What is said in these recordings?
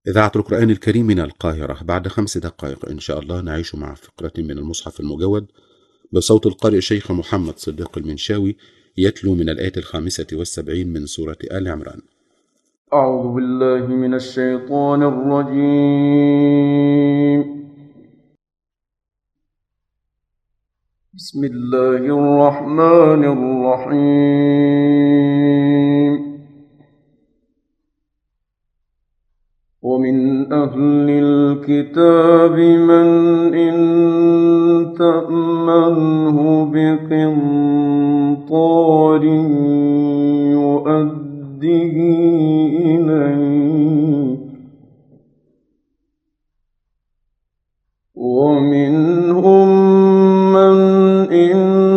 إذاعة القرآن الكريم من القاهرة. بعد 5 دقائق إن شاء الله نعيش مع فقرة من المصحف المجود بصوت القارئ الشيخ محمد صديق المنشاوي يتلو من الآية 75 من سورة آل عمران. أعوذ بالله من الشيطان الرجيم. بسم الله الرحمن الرحيم. ومن أهل الكتاب من إن تأمنه بقنطار يؤده إليك، ومنهم من إن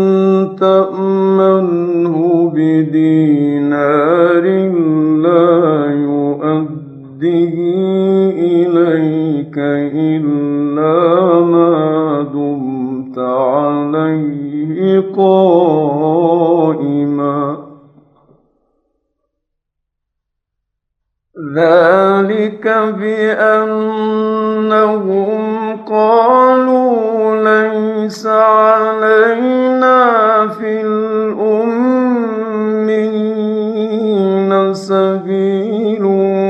تأمنه بدينار لا يؤده إليك إلا ما دمت عليه قائما، ذلك بأنهم قالوا ليس علينا في الأمين سبيل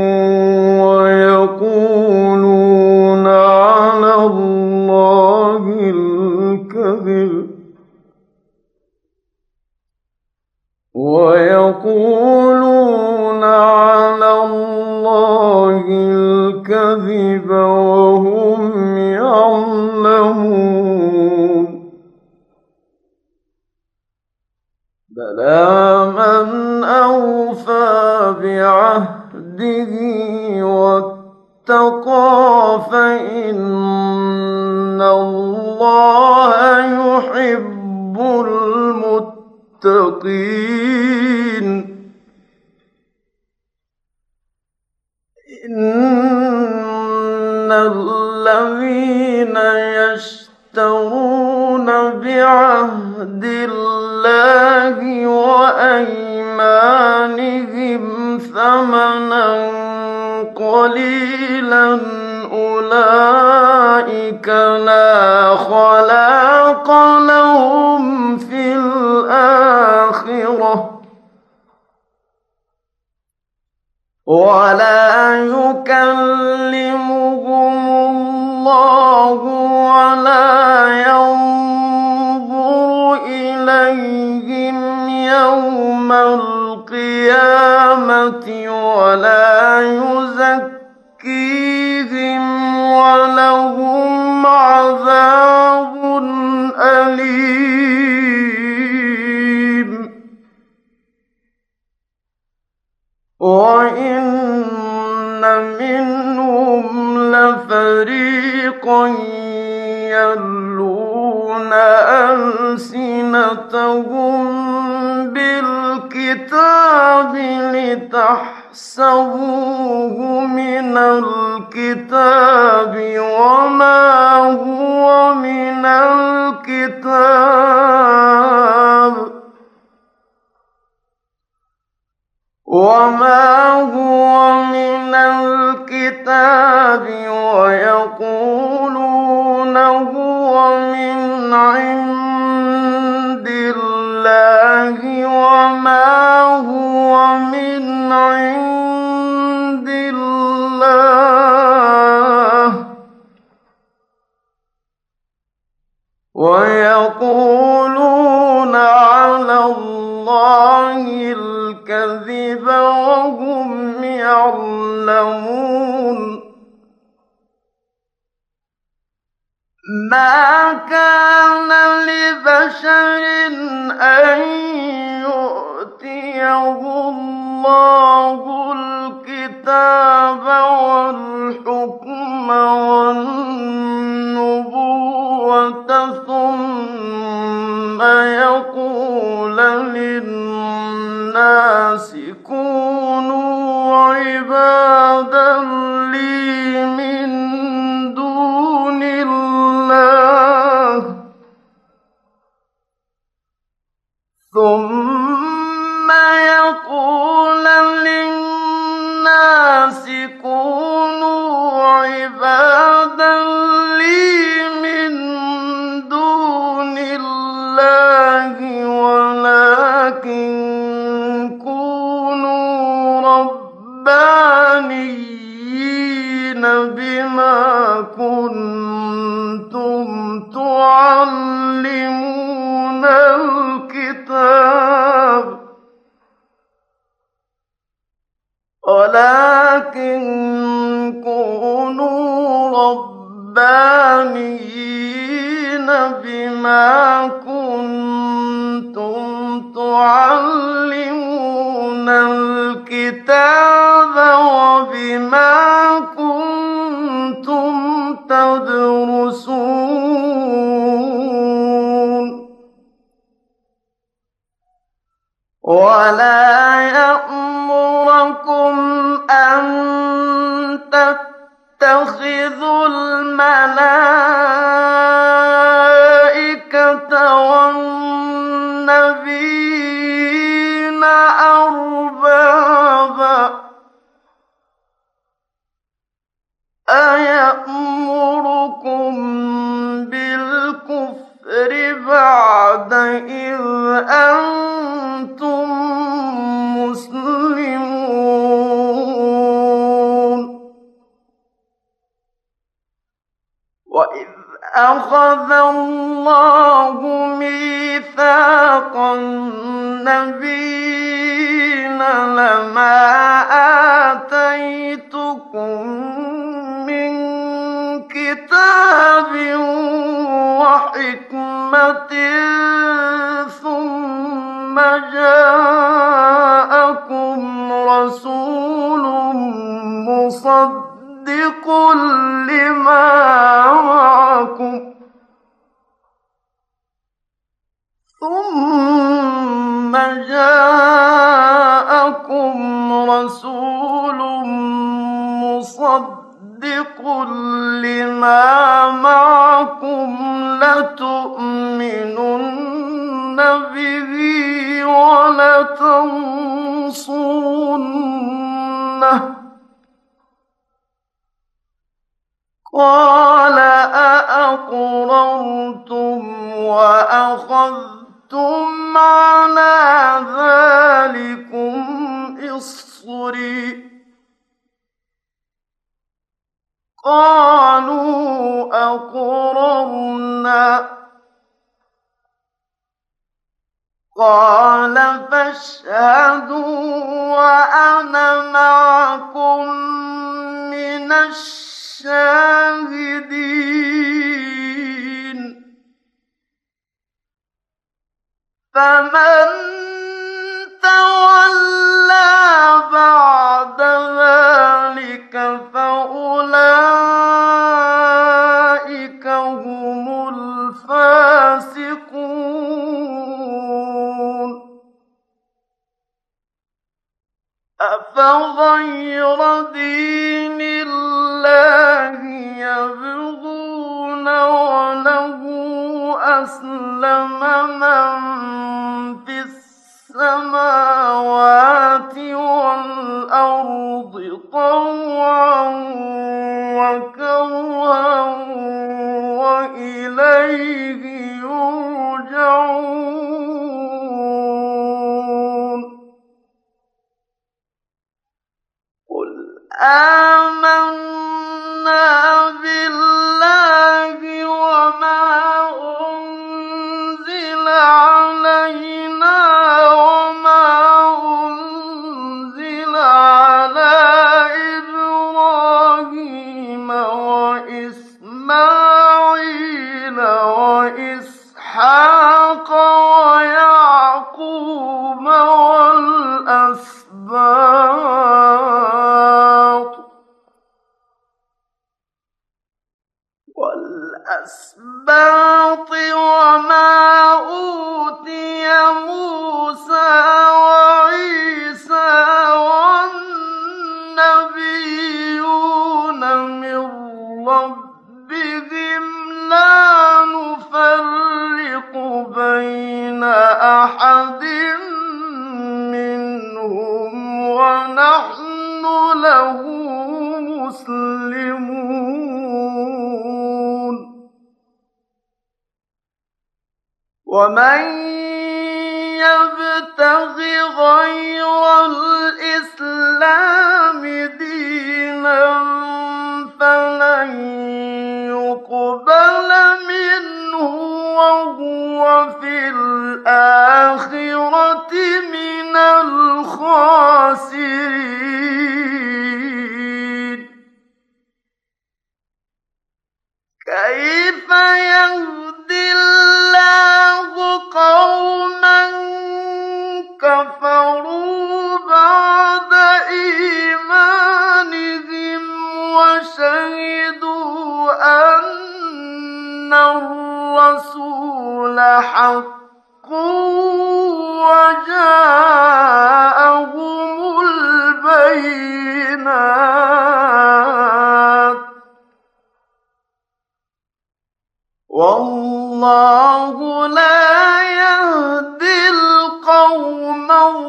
ويقولون على الله الكذب وهم يعلمون. بلى من أوفى بعهده واتقى فإن الله يحب المتقين. إن الذين يشترون بعهد الله وأيمانهم ثمنا قليلا أولئك لا خلاق لهم في الآخرة ولا يكلمهم الله ولا ينظر إليهم يوم القيامة ولا يزكيهم ولهم عذاب أليم. وإن منهم لفريقا يلون ألسنتهم بالكتاب لتحسبوه من الكتاب وما هو من الكتاب ويقولون هو من عند الله وما هو من عند الله ويقولون على الله الكذب وهم يعلمون. ما كان لبشر أن يؤتيه الله الكتاب والحكم والنبوة ثم يقول للناس كونوا عبادا لي من دون الله ثم يقول للناس كونوا ربانيين بما كنتم تعلمون الكتاب وبما كنتم تدرسون ولا يأمركم أن تتخذوا الملائكة والنبيين أربابا أيأمركم بالكفر بعد إذ أنتم مسلمون وإذ أخذ الله ميثاق النبيين لما آتيتكم من كتاب وحكمة ثم جاءكم رسول مصدق لما معكم لتؤمنن به ولتنصرنه قال أأقررتم وأخذتم على ذلكم إصري قالوا أقررنا قال فاشهدوا وأنا معكم من الشاهدين فمن تولى بعد ذلك فأولئك هم الفاسقون أفغير دين الله يبغون وله أسلم من في السماوات والأرض طوعا وكرها وإليه يرجعون قل آمنا بالله وما أنزل علينا وما أنزل على إبراهيم وإسماعيل وإسحاق ويعقوب والأسباط وما أوتي موسى وعيسى والنبيون من ربهم لا نفرق بين أحد منهم ونحن له مسلمون ومن يبتغ غير الإسلام دينا فلن يقبل منه وهو في الآخرة من الخاسرين وشهدوا أن الرسول حق وجاءهم البينات والله لا يهدي القوم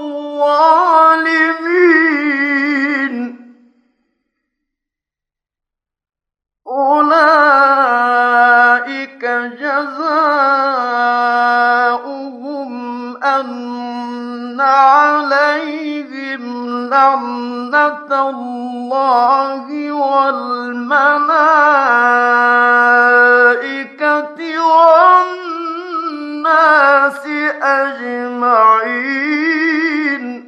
الظالمين أولئك جزاؤهم أن عليهم لعنة الله والملائكة والناس أجمعين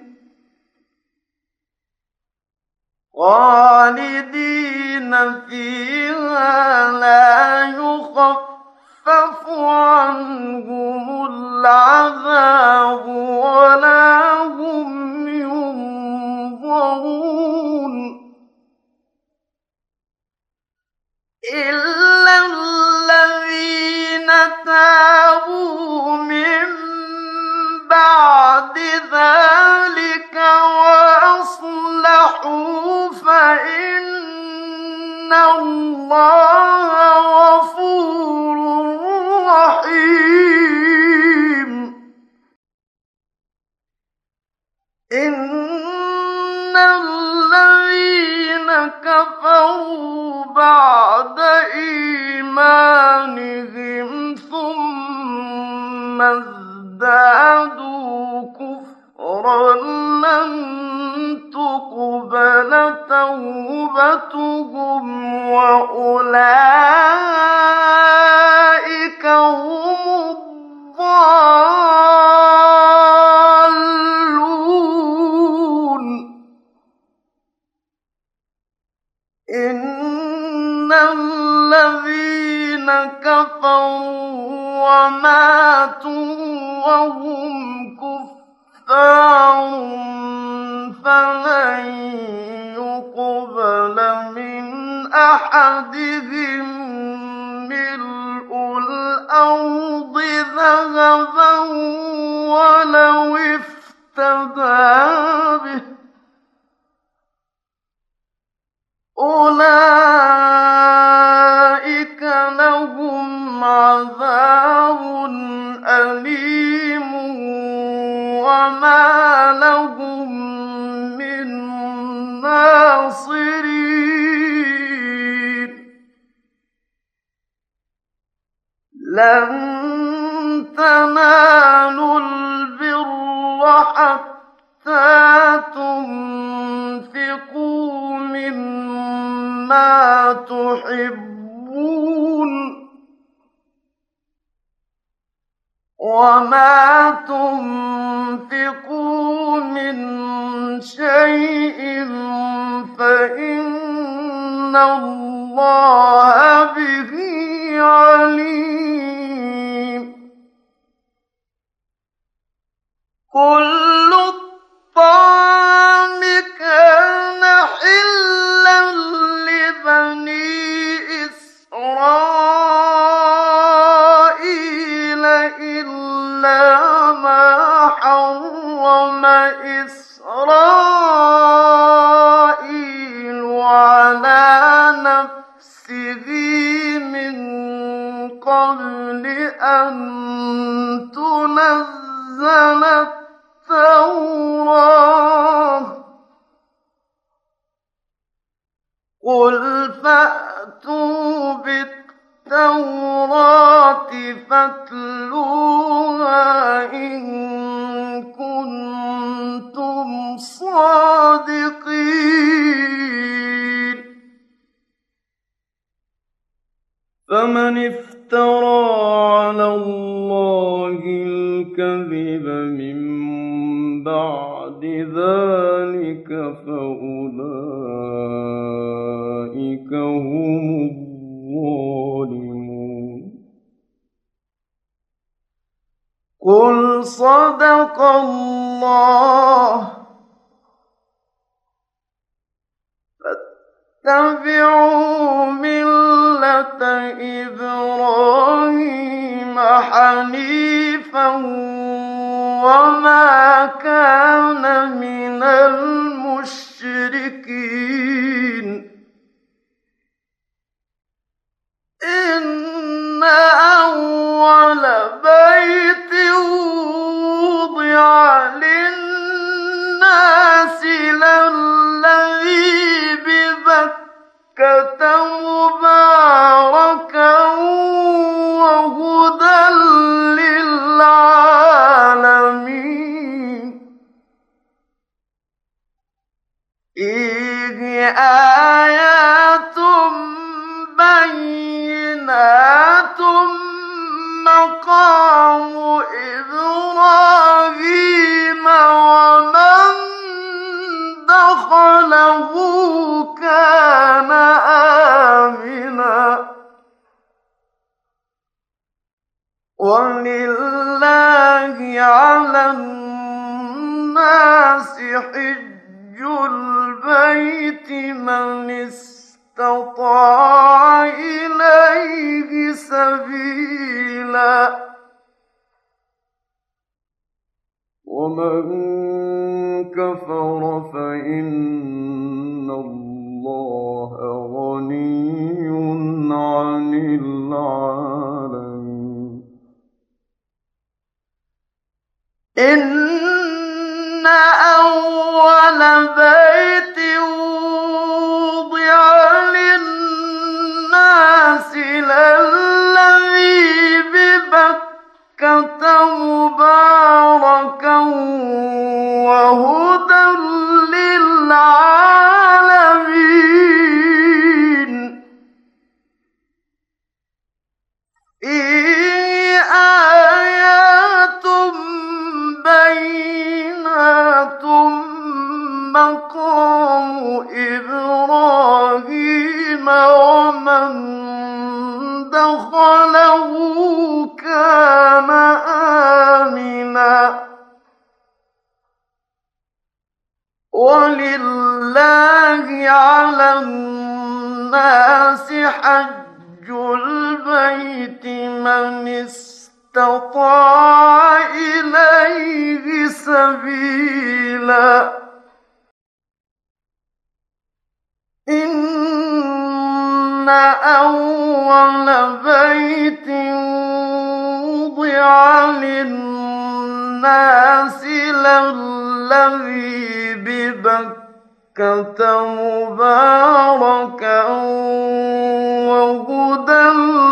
خالدين فيها لا يخفف عنهم العذاب ولا هم ينظرون إلا الذين تابوا من بعد ذلك وأصلحوا فإن الله غفور رحيم إن الذين كفروا بعد إيمانهم ثم ازدادوا كفرا لن تقبل توبتهم وأولئك هم الضالون إن الذين كفروا وماتوا وهم كفار فلن يقبل من أحدهم ملء الأرض ذهبا ولو افتدى به أولئك لهم عذاب أليم وما لهم من ناصرين لن تنالوا البر حتى تنفقوا مما تحبون وما تنفقوا من شيء فإن الله به عليم كل الطعام كان حلا لبني إسرائيل إلا ما حرم إسرائيل على نفسه من قبل أن تنزل التوراة قل فأتوا بالتوراة فاتلوها إن كنتم صادقين فمن افترى على الله الكذب من بعد ذلك فأولئك هم الظالمون قل صدق الله واتبعوا مِلَّةَ إِبْرَاهِيمَ حَنِيفًا وَمَا كَانَ مِنَ الْمُشْرِكِينَ إِنَّ أَوَّلَ بَيْتٍ وُضِعَ لِلنَّاسِ لَلَّذِي بِبَكَّةَ مُبَارَكًا وَهُدًى لِّلْعَالَمِينَ فِيهِ آيَاتٌ بَيِّنَاتٌ مَّقَامُ إِبْرَاهِيمَ وَمَن دَخَلَهُ كَانَ آمِنًا وَلِلَّهِ عَلَى النَّاسِ حِجُّ الْبَيْتِ مَنِ اسْتَطَاعَ إِلَيْهِ سَبِيلًا وَمَن كَفَرَ فَإِنَّ اللَّهَ غَنِيٌّ عَنِ الْعَالَمِينَ إِنَّ أَوَّلَ بَيْتٍ وُضِعَ لِلنَّاسِ لَلَّذِي بِبَكَّةَ مُبَارَكًا وَهُدًى لِّلْعَالَمِينَ فِيهِ آيَاتٌ بَيِّنَاتٌ مَّقَامُ إِبْرَاهِيمَ وَمَن دَخَلَهُ كَانَ آمِنًا وَلِلَّهِ عَلَى النَّاسِ حَجُّ الْبَيْتِ مَنِ اسْتَطَاعَ إِلَيْهِ سَبِيلًا إِنَّ أَوَّلَ بَيْتٍ وُضِعَ لِلنَّاسِ لَلَّذِي بِبَكَّةَ مُبَارَكًا وَهُدًى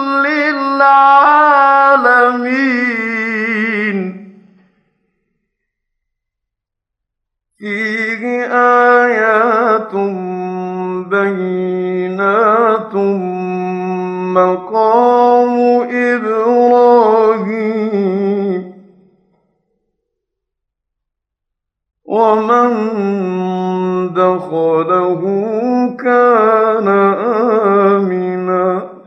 لِّلْعَالَمِينَ فِيهِ آيَاتٌ بَيِّنَاتٌ مَّقَامُ إِبْرَاهِيمَ وَمَن دَخَلَهُ كَانَ آمِنًا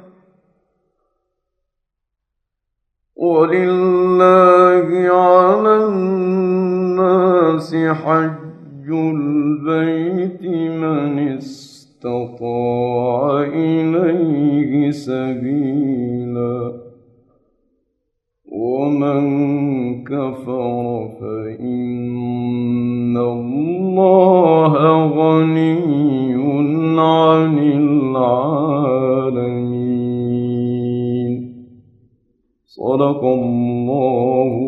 وَلِلَّهِ عَلَى النَّاسِ حَجُّ الْبَيْتِ مَنِ اسْتَطَاعَ إِلَيْهِ سَبِيلًا وَمَن كَفَرَ فَإِنَّ اللَّهَ غَنِيٌّ عَنِ الْعَالَمِينَ صدق الله